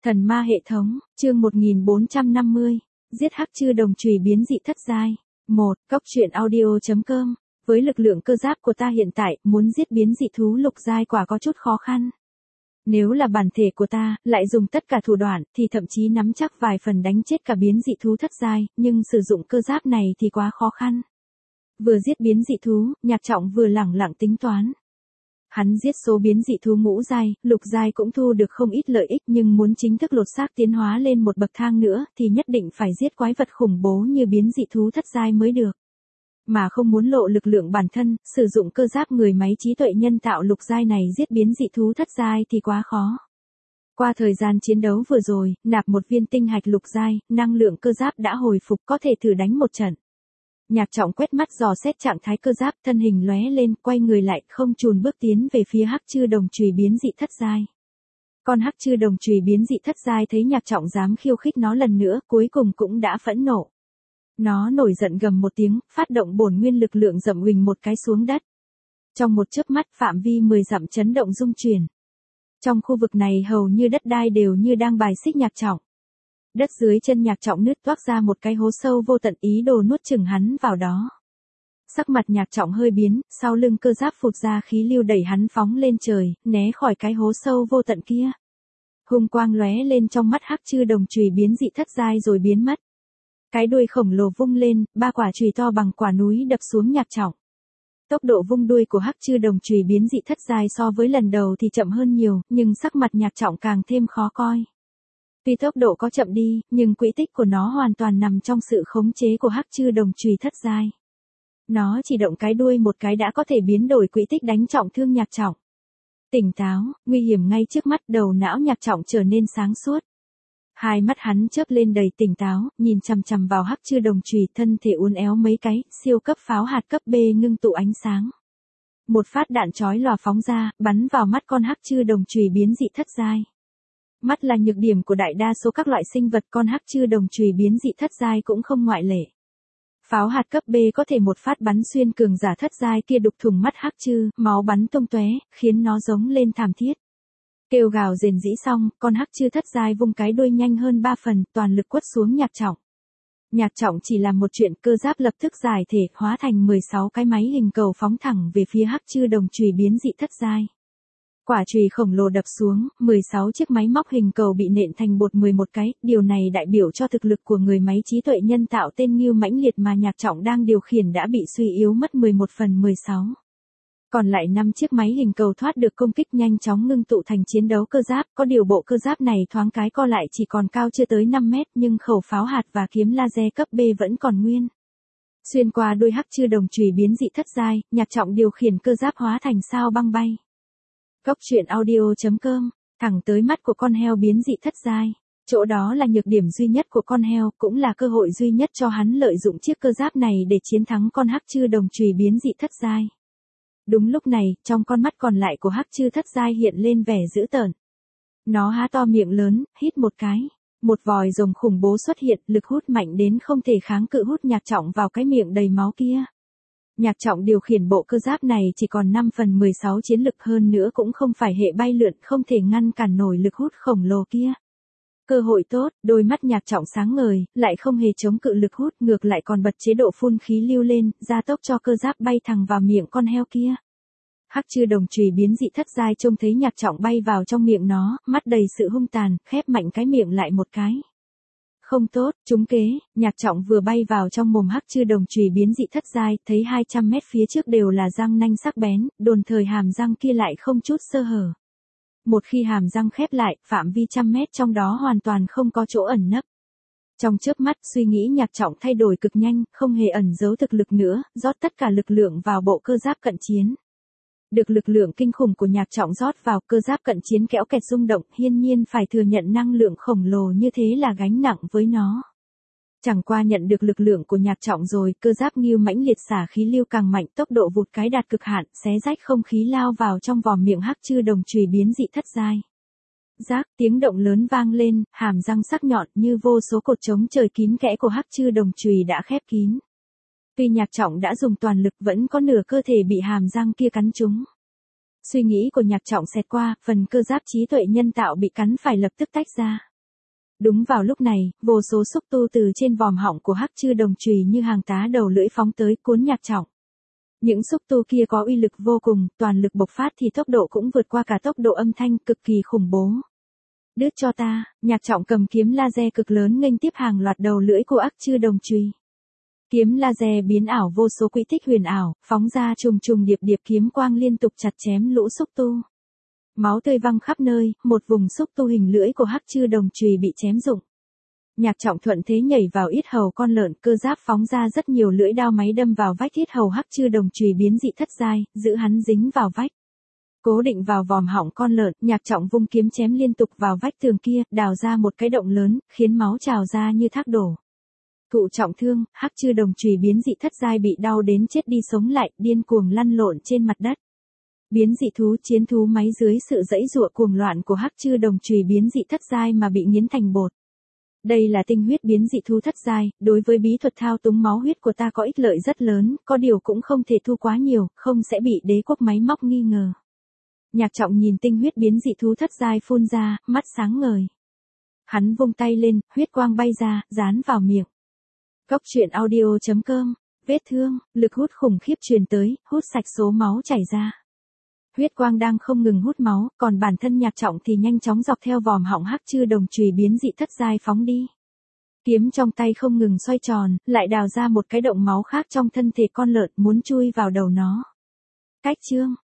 Thần ma hệ thống, chương 1450, giết hắc chư đồng chùy biến dị thất giai. 1. Cốc truyện audio.com. Với lực lượng cơ giáp của ta hiện tại, muốn giết biến dị thú lục giai quả có chút khó khăn. Nếu là bản thể của ta, lại dùng tất cả thủ đoạn, thì thậm chí nắm chắc vài phần đánh chết cả biến dị thú thất giai, nhưng sử dụng cơ giáp này thì quá khó khăn. Vừa giết biến dị thú, Nhạc Trọng vừa lẳng lặng tính toán. Hắn giết số biến dị thú ngũ giai, lục giai cũng thu được không ít lợi ích, nhưng muốn chính thức lột xác tiến hóa lên một bậc thang nữa thì nhất định phải giết quái vật khủng bố như biến dị thú thất giai mới được. Mà không muốn lộ lực lượng bản thân, sử dụng cơ giáp người máy trí tuệ nhân tạo lục giai này giết biến dị thú thất giai thì quá khó. Qua thời gian chiến đấu vừa rồi, nạp một viên tinh hạch lục giai, năng lượng cơ giáp đã hồi phục, có thể thử đánh một trận. Nhạc Trọng quét mắt dò xét trạng thái cơ giáp, thân hình lóe lên, quay người lại, không chùn bước tiến về phía hắc chư đồng chùy biến dị thất giai. Con hắc chư đồng chùy biến dị thất giai thấy Nhạc Trọng dám khiêu khích nó lần nữa, cuối cùng cũng đã phẫn nộ. Nó nổi giận gầm một tiếng, phát động bổn nguyên lực lượng dậm huỳnh một cái xuống đất. Trong một chớp mắt, phạm vi 10 dặm chấn động rung chuyển. Trong khu vực này hầu như đất đai đều như đang bài xích Nhạc Trọng. Đất dưới chân Nhạc Trọng nứt toác ra một cái hố sâu vô tận, ý đồ nuốt chửng hắn vào đó. Sắc mặt Nhạc Trọng hơi biến, sau lưng cơ giáp phụt ra khí lưu đẩy hắn phóng lên trời, né khỏi cái hố sâu vô tận kia. Hung quang lóe lên trong mắt hắc chư đồng chùy biến dị thất giai rồi biến mất. Cái đuôi khổng lồ vung lên, 3 quả chùy to bằng quả núi đập xuống Nhạc Trọng. Tốc độ vung đuôi của hắc chư đồng chùy biến dị thất giai so với lần đầu thì chậm hơn nhiều, nhưng sắc mặt Nhạc Trọng càng thêm khó coi. Tuy tốc độ có chậm đi, nhưng quỹ tích của nó hoàn toàn nằm trong sự khống chế của hắc chư đồng chùy thất giai. Nó chỉ động cái đuôi một cái đã có thể biến đổi quỹ tích đánh trọng thương Nhạc Trọng. Tỉnh táo, nguy hiểm ngay trước mắt, đầu não Nhạc Trọng trở nên sáng suốt. Hai mắt hắn chớp lên đầy tỉnh táo, nhìn chằm chằm vào hắc chư đồng chùy, thân thể uốn éo mấy cái, siêu cấp pháo hạt cấp B ngưng tụ ánh sáng. Một phát đạn chói lòa phóng ra, bắn vào mắt con hắc chư đồng chùy biến dị thất giai. Mắt là nhược điểm của đại đa số các loại sinh vật, con hắc chư đồng chùy biến dị thất giai cũng không ngoại lệ. Pháo hạt cấp B có thể một phát bắn xuyên cường giả thất giai kia, đục thủng mắt hắc chư, máu bắn tung tóe, khiến nó giống lên thảm thiết. Kêu gào rền rĩ xong, con hắc chư thất giai vung cái đuôi nhanh hơn 3 phần, toàn lực quất xuống Nhạc Trọng. Nhạc Trọng chỉ làm một chuyện, cơ giáp lập tức giải thể, hóa thành 16 cái máy hình cầu phóng thẳng về phía hắc chư đồng chùy biến dị thất giai. Quả chùy khổng lồ đập xuống, 16 chiếc máy móc hình cầu bị nện thành bột 11 cái, điều này đại biểu cho thực lực của người máy trí tuệ nhân tạo tên Ngưu mãnh liệt mà Nhạc Trọng đang điều khiển đã bị suy yếu mất 11 phần 16. Còn lại 5 chiếc máy hình cầu thoát được công kích nhanh chóng ngưng tụ thành chiến đấu cơ giáp, có điều bộ cơ giáp này thoáng cái co lại chỉ còn cao chưa tới 5 mét, nhưng khẩu pháo hạt và kiếm laser cấp B vẫn còn nguyên. Xuyên qua đuôi hắc chư đồng chùy biến dị thất giai, Nhạc Trọng điều khiển cơ giáp hóa thành sao băng bay. Cốc truyện audio.com, thẳng tới mắt của con heo biến dị thất giai. Chỗ đó là nhược điểm duy nhất của con heo, cũng là cơ hội duy nhất cho hắn lợi dụng chiếc cơ giáp này để chiến thắng con hắc chư đồng chùy biến dị thất giai. Đúng lúc này, trong con mắt còn lại của hắc chư thất giai hiện lên vẻ dữ tợn. Nó há to miệng lớn, hít một cái. Một vòi rồng khủng bố xuất hiện, lực hút mạnh đến không thể kháng cự, hút Nhạc Trọng vào cái miệng đầy máu kia. Nhạc Trọng điều khiển bộ cơ giáp này chỉ còn 5 phần 16 chiến lực, hơn nữa cũng không phải hệ bay lượn, không thể ngăn cản nổi lực hút khổng lồ kia. Cơ hội tốt, đôi mắt Nhạc Trọng sáng ngời, lại không hề chống cự lực hút, ngược lại còn bật chế độ phun khí lưu lên, gia tốc cho cơ giáp bay thẳng vào miệng con heo kia. Hắc chư đồng chùy biến dị thất giai trông thấy Nhạc Trọng bay vào trong miệng nó, mắt đầy sự hung tàn, khép mạnh cái miệng lại một cái. Không tốt, trúng kế. Nhạc Trọng vừa bay vào trong mồm hắc chư đồng chùy biến dị thất giai, thấy 200 mét phía trước đều là răng nanh sắc bén, đồng thời hàm răng kia lại không chút sơ hở. Một khi hàm răng khép lại, phạm vi 100 mét trong đó hoàn toàn không có chỗ ẩn nấp. Trong chớp mắt, suy nghĩ Nhạc Trọng thay đổi cực nhanh, không hề ẩn giấu thực lực nữa, rót tất cả lực lượng vào bộ cơ giáp cận chiến. Được lực lượng kinh khủng của Nhạc Trọng rót vào, cơ giáp cận chiến kéo kẹt rung động, hiển nhiên phải thừa nhận năng lượng khổng lồ như thế là gánh nặng với nó. Chẳng qua nhận được lực lượng của Nhạc Trọng rồi, cơ giáp Ngưu mãnh liệt xả khí lưu càng mạnh, tốc độ vụt cái đạt cực hạn, xé rách không khí lao vào trong vòm miệng hắc chư đồng chùy biến dị thất giai. Rác, tiếng động lớn vang lên, hàm răng sắc nhọn như vô số cột trống trời kín kẽ của hắc chư đồng chùy đã khép kín. Tuy Nhạc Trọng đã dùng toàn lực, vẫn có nửa cơ thể bị hàm răng kia cắn trúng. Suy nghĩ của Nhạc Trọng xẹt qua, phần cơ giáp trí tuệ nhân tạo bị cắn phải lập tức tách ra. Đúng vào lúc này, vô số xúc tu từ trên vòm họng của hắc chư đồng chùy như hàng tá đầu lưỡi phóng tới cuốn Nhạc Trọng. Những xúc tu kia có uy lực vô cùng, toàn lực bộc phát thì tốc độ cũng vượt qua cả tốc độ âm thanh, cực kỳ khủng bố. Đứt cho ta, Nhạc Trọng cầm kiếm laser cực lớn nghênh tiếp hàng loạt đầu lưỡi của hắc chư đồng chùy. Kiếm laser biến ảo vô số quỹ tích huyền ảo, phóng ra trùng trùng điệp điệp kiếm quang liên tục chặt chém lũ xúc tu. Máu tươi văng khắp nơi, một vùng xúc tu hình lưỡi của hắc chư đồng chùy bị chém rụng. Nhạc Trọng thuận thế nhảy vào yết hầu con lợn, cơ giáp phóng ra rất nhiều lưỡi đao máy đâm vào vách yết hầu hắc chư đồng chùy biến dị thất giai, giữ hắn dính vào vách. Cố định vào vòm họng con lợn, Nhạc Trọng vung kiếm chém liên tục vào vách tường kia, đào ra một cái động lớn, khiến máu trào ra như thác đổ. Thụ trọng thương, hắc chư đồng chùy biến dị thất giai bị đau đến chết đi sống lại, điên cuồng lăn lộn trên mặt đất. Biến dị thú chiến thú máy dưới sự dãy giụa cuồng loạn của hắc chư đồng chùy biến dị thất giai mà bị nghiến thành bột. Đây là tinh huyết biến dị thú thất giai, đối với bí thuật thao túng máu huyết của ta có ích lợi rất lớn, có điều cũng không thể thu quá nhiều, không sẽ bị đế quốc máy móc nghi ngờ. Nhạc Trọng nhìn tinh huyết biến dị thú thất giai phun ra, mắt sáng ngời. Hắn vung tay lên, huyết quang bay ra, dán vào miệng. Cốc truyện audio.com, vết thương, lực hút khủng khiếp truyền tới, hút sạch số máu chảy ra. Huyết quang đang không ngừng hút máu, còn bản thân Nhạc Trọng thì nhanh chóng dọc theo vòm họng hắc chư đồng chùy biến dị thất giai phóng đi. Kiếm trong tay không ngừng xoay tròn, lại đào ra một cái động máu khác trong thân thể con lợn muốn chui vào đầu nó. Cách chương